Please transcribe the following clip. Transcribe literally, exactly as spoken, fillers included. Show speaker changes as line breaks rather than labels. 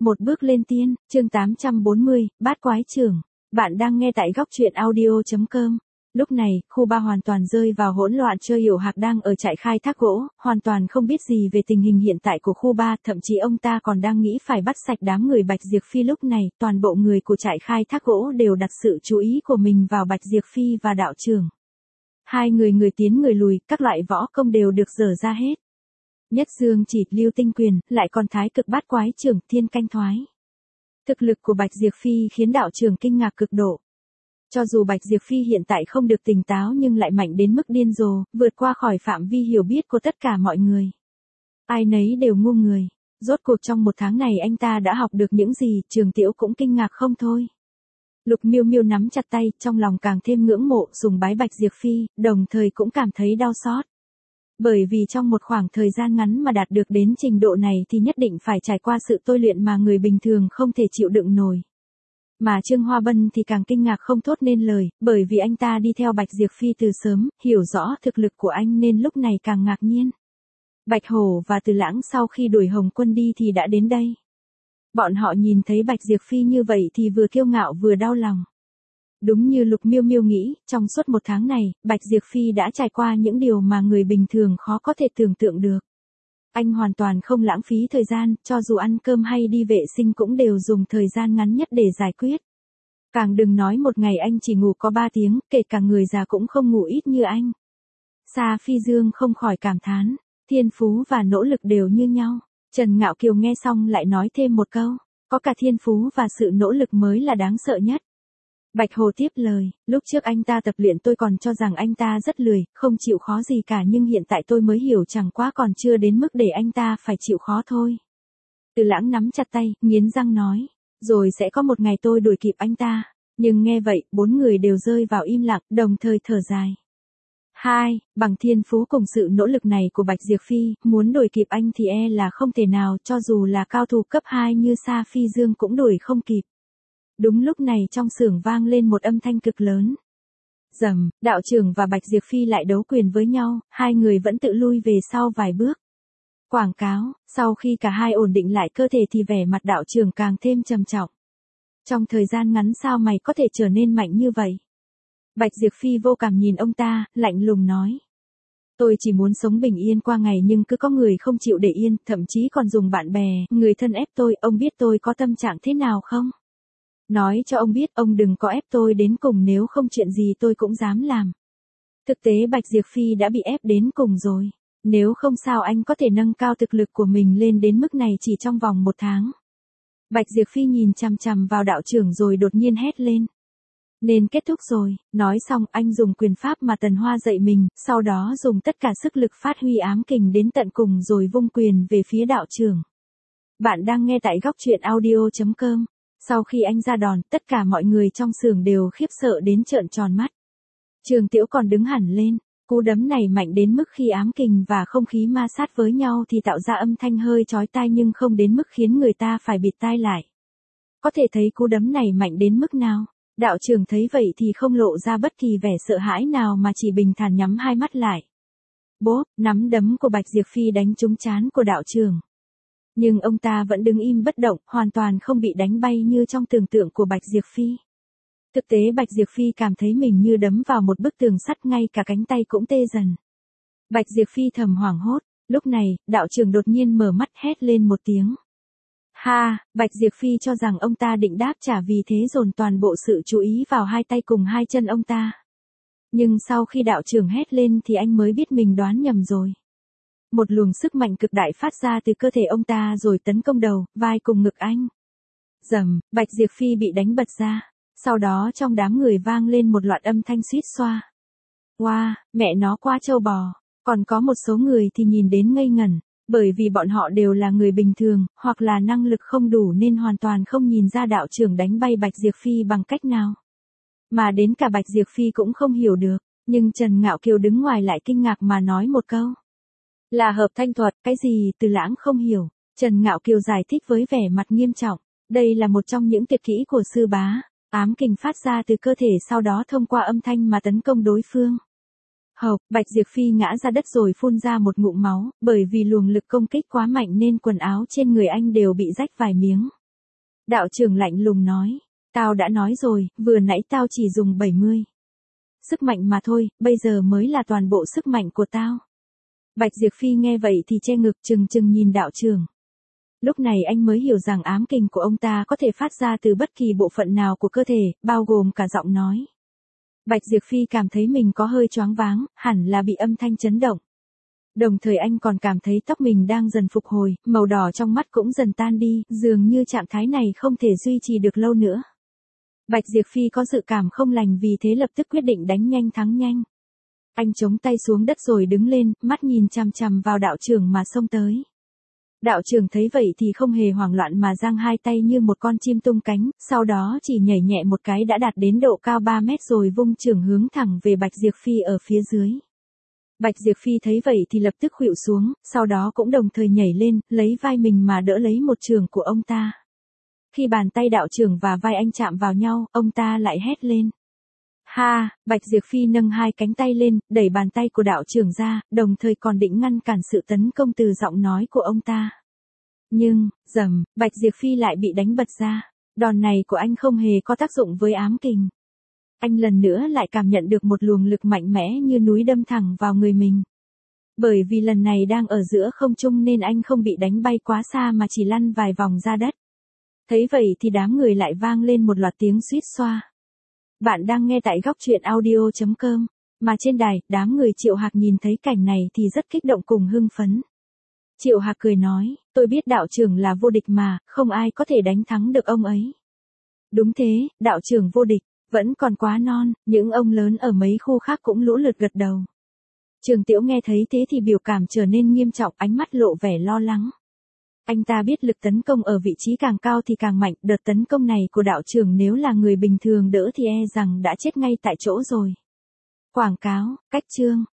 Một bước lên tiên, chương tám trăm bốn mươi, bát quái trưởng. Bạn đang nghe tại góc truyện audio chấm com. Lúc này, khu ba hoàn toàn rơi vào hỗn loạn. Trơ Hiểu Hạc đang ở trại khai thác gỗ, hoàn toàn không biết gì về tình hình hiện tại của khu ba, thậm chí ông ta còn đang nghĩ phải bắt sạch đám người Bạch Diệp Phi. Lúc này, toàn bộ người của trại khai thác gỗ đều đặt sự chú ý của mình vào Bạch Diệp Phi và đạo trưởng. Hai người người tiến người lùi, các loại võ công đều được dở ra hết. Nhất dương chỉ, lưu tinh quyền, lại còn thái cực bát quái trưởng, thiên canh thoái. Thực lực của Bạch Diệp Phi khiến đạo trưởng kinh ngạc cực độ. Cho dù Bạch Diệp Phi hiện tại không được tỉnh táo nhưng lại mạnh đến mức điên rồ, vượt qua khỏi phạm vi hiểu biết của tất cả mọi người. Ai nấy đều ngu người. Rốt cuộc trong một tháng này anh ta đã học được những gì, Trường Tiễu cũng kinh ngạc không thôi. Lục Miêu Miêu nắm chặt tay, trong lòng càng thêm ngưỡng mộ, sùng bái Bạch Diệp Phi, đồng thời cũng cảm thấy đau xót. Bởi vì trong một khoảng thời gian ngắn mà đạt được đến trình độ này thì nhất định phải trải qua sự tôi luyện mà người bình thường không thể chịu đựng nổi. Mà Trương Hoa Bân thì càng kinh ngạc không thốt nên lời, bởi vì anh ta đi theo Bạch Diệp Phi từ sớm, hiểu rõ thực lực của anh nên lúc này càng ngạc nhiên. Bạch Hổ và Từ Lãng sau khi đuổi Hồng Quân đi thì đã đến đây. Bọn họ nhìn thấy Bạch Diệp Phi như vậy thì vừa kiêu ngạo vừa đau lòng. Đúng như Lục Miêu Miêu nghĩ, trong suốt một tháng này, Bạch Diệp Phi đã trải qua những điều mà người bình thường khó có thể tưởng tượng được. Anh hoàn toàn không lãng phí thời gian, cho dù ăn cơm hay đi vệ sinh cũng đều dùng thời gian ngắn nhất để giải quyết. Càng đừng nói một ngày anh chỉ ngủ có ba tiếng, kể cả người già cũng không ngủ ít như anh. Sa Phi Dương không khỏi cảm thán, thiên phú và nỗ lực đều như nhau. Trần Ngạo Kiều nghe xong lại nói thêm một câu, có cả thiên phú và sự nỗ lực mới là đáng sợ nhất. Bạch Hồ tiếp lời, lúc trước anh ta tập luyện tôi còn cho rằng anh ta rất lười, không chịu khó gì cả nhưng hiện tại tôi mới hiểu chẳng quá còn chưa đến mức để anh ta phải chịu khó thôi. Từ Lãng nắm chặt tay, nghiến răng nói, rồi sẽ có một ngày tôi đuổi kịp anh ta. Nhưng nghe vậy, bốn người đều rơi vào im lặng, đồng thời thở dài. Hai, bằng thiên phú cùng sự nỗ lực này của Bạch Diệp Phi, muốn đuổi kịp anh thì e là không thể nào, cho dù là cao thủ cấp hai như Sa Phi Dương cũng đuổi không kịp. Đúng lúc này trong xưởng vang lên một âm thanh cực lớn. Rầm, đạo trưởng và Bạch Diệp Phi lại đấu quyền với nhau, hai người vẫn tự lui về sau vài bước. Quảng cáo, sau khi cả hai ổn định lại cơ thể thì vẻ mặt đạo trưởng càng thêm trầm trọng. Trong thời gian ngắn sao mày có thể trở nên mạnh như vậy? Bạch Diệp Phi vô cảm nhìn ông ta, lạnh lùng nói. Tôi chỉ muốn sống bình yên qua ngày nhưng cứ có người không chịu để yên, thậm chí còn dùng bạn bè, người thân ép tôi, ông biết tôi có tâm trạng thế nào không? Nói cho ông biết, ông đừng có ép tôi đến cùng, nếu không chuyện gì tôi cũng dám làm. Thực tế Bạch Diệp Phi đã bị ép đến cùng rồi. Nếu không sao anh có thể nâng cao thực lực của mình lên đến mức này chỉ trong vòng một tháng. Bạch Diệp Phi nhìn chằm chằm vào đạo trưởng rồi đột nhiên hét lên. Nên kết thúc rồi, nói xong anh dùng quyền pháp mà Tần Hoa dạy mình, sau đó dùng tất cả sức lực phát huy ám kình đến tận cùng rồi vung quyền về phía đạo trưởng. Bạn đang nghe tại góc truyện audio chấm com. Sau khi anh ra đòn, tất cả mọi người trong xưởng đều khiếp sợ đến trợn tròn mắt. Trường Tiễu còn đứng hẳn lên, cú đấm này mạnh đến mức khi ám kình và không khí ma sát với nhau thì tạo ra âm thanh hơi chói tai nhưng không đến mức khiến người ta phải bịt tai lại. Có thể thấy cú đấm này mạnh đến mức nào? Đạo trưởng thấy vậy thì không lộ ra bất kỳ vẻ sợ hãi nào mà chỉ bình thản nhắm hai mắt lại. Bốp, nắm đấm của Bạch Diệp Phi đánh trúng trán của đạo trưởng. Nhưng ông ta vẫn đứng im bất động, hoàn toàn không bị đánh bay như trong tưởng tượng của Bạch Diệp Phi. Thực tế Bạch Diệp Phi cảm thấy mình như đấm vào một bức tường sắt, ngay cả cánh tay cũng tê dần. Bạch Diệp Phi thầm hoảng hốt, lúc này, đạo trưởng đột nhiên mở mắt hét lên một tiếng. Ha, Bạch Diệp Phi cho rằng ông ta định đáp trả vì thế dồn toàn bộ sự chú ý vào hai tay cùng hai chân ông ta. Nhưng sau khi đạo trưởng hét lên thì anh mới biết mình đoán nhầm rồi. Một luồng sức mạnh cực đại phát ra từ cơ thể ông ta rồi tấn công đầu, vai cùng ngực anh. Rầm, Bạch Diệp Phi bị đánh bật ra. Sau đó trong đám người vang lên một loạt âm thanh suýt xoa. Wow, mẹ nó quá trâu bò. Còn có một số người thì nhìn đến ngây ngẩn, bởi vì bọn họ đều là người bình thường, hoặc là năng lực không đủ nên hoàn toàn không nhìn ra đạo trưởng đánh bay Bạch Diệp Phi bằng cách nào. Mà đến cả Bạch Diệp Phi cũng không hiểu được, nhưng Trần Ngạo Kiều đứng ngoài lại kinh ngạc mà nói một câu. Là hợp thanh thuật, cái gì? Từ Lãng không hiểu. Trần Ngạo Kiều giải thích với vẻ mặt nghiêm trọng. Đây là một trong những tuyệt kỹ của sư bá. Ám kình phát ra từ cơ thể sau đó thông qua âm thanh mà tấn công đối phương. Hộc, Bạch Diệp Phi ngã ra đất rồi phun ra một ngụm máu, bởi vì luồng lực công kích quá mạnh nên quần áo trên người anh đều bị rách vài miếng. Đạo trưởng lạnh lùng nói, tao đã nói rồi, vừa nãy tao chỉ dùng bảy mươi. Sức mạnh mà thôi, bây giờ mới là toàn bộ sức mạnh của tao. Bạch Diệp Phi nghe vậy thì che ngực trừng trừng nhìn đạo trưởng. Lúc này anh mới hiểu rằng ám kình của ông ta có thể phát ra từ bất kỳ bộ phận nào của cơ thể, bao gồm cả giọng nói. Bạch Diệp Phi cảm thấy mình có hơi choáng váng, hẳn là bị âm thanh chấn động. Đồng thời anh còn cảm thấy tóc mình đang dần phục hồi, màu đỏ trong mắt cũng dần tan đi, dường như trạng thái này không thể duy trì được lâu nữa. Bạch Diệp Phi có dự cảm không lành vì thế lập tức quyết định đánh nhanh thắng nhanh. Anh chống tay xuống đất rồi đứng lên, mắt nhìn chằm chằm vào đạo trưởng mà xông tới. Đạo trưởng thấy vậy thì không hề hoảng loạn mà giang hai tay như một con chim tung cánh, sau đó chỉ nhảy nhẹ một cái đã đạt đến độ cao ba mét rồi vung chưởng hướng thẳng về Bạch Diệp Phi ở phía dưới. Bạch Diệp Phi thấy vậy thì lập tức khuỵu xuống, sau đó cũng đồng thời nhảy lên, lấy vai mình mà đỡ lấy một chưởng của ông ta. Khi bàn tay đạo trưởng và vai anh chạm vào nhau, ông ta lại hét lên. Ha, Bạch Diệp Phi nâng hai cánh tay lên, đẩy bàn tay của đạo trưởng ra, đồng thời còn định ngăn cản sự tấn công từ giọng nói của ông ta. Nhưng, rầm, Bạch Diệp Phi lại bị đánh bật ra. Đòn này của anh không hề có tác dụng với ám kình. Anh lần nữa lại cảm nhận được một luồng lực mạnh mẽ như núi đâm thẳng vào người mình. Bởi vì lần này đang ở giữa không trung nên anh không bị đánh bay quá xa mà chỉ lăn vài vòng ra đất. Thấy vậy thì đám người lại vang lên một loạt tiếng suýt xoa. Bạn đang nghe tại góc truyện audio chấm com, mà trên đài, đám người Triệu Hạc nhìn thấy cảnh này thì rất kích động cùng hưng phấn. Triệu Hạc cười nói, tôi biết đạo trưởng là vô địch mà, không ai có thể đánh thắng được ông ấy. Đúng thế, đạo trưởng vô địch, vẫn còn quá non, những ông lớn ở mấy khu khác cũng lũ lượt gật đầu. Trường Tiễu nghe thấy thế thì biểu cảm trở nên nghiêm trọng, ánh mắt lộ vẻ lo lắng. Anh ta biết lực tấn công ở vị trí càng cao thì càng mạnh, đợt tấn công này của đạo trưởng nếu là người bình thường đỡ thì e rằng đã chết ngay tại chỗ rồi. Quảng cáo, cách chương.